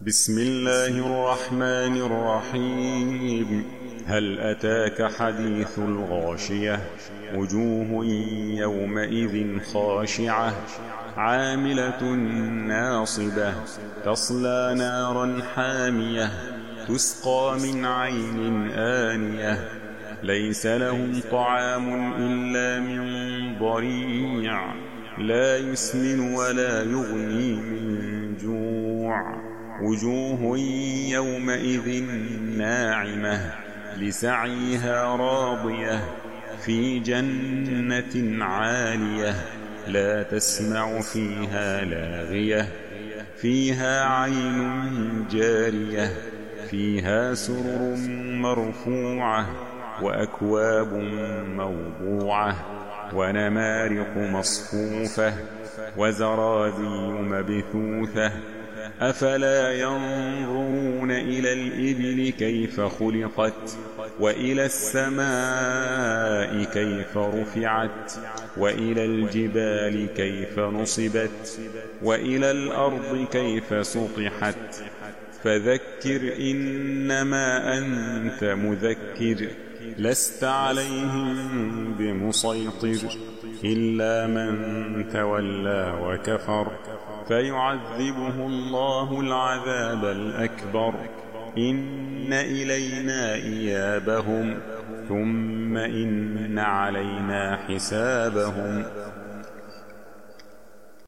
بسم الله الرحمن الرحيم. هل أتاك حديث الغاشية؟ وجوه يومئذ خاشعة عاملة ناصبة تصلى نارا حامية تسقى من عين آنية ليس لهم طعام إلا من ضريع لا يسمن ولا يغني من جوع. وجوه يومئذ ناعمة لسعيها راضية في جنة عالية لا تسمع فيها لاغية فيها عين جارية فيها سرر مرفوعة وأكواب موضوعة ونمارق مصفوفة وزرابي مبثوثة أفلا ينظرون إلى الإبل كيف خلقت وإلى السماء كيف رفعت وإلى الجبال كيف نصبت وإلى الأرض كيف سطحت فذكر إنما أنت مذكر لست عليهم بمسيطر إلا من تولى وكفر فيعذبه الله العذاب الأكبر إن إلينا إيابهم ثم إن علينا حسابهم.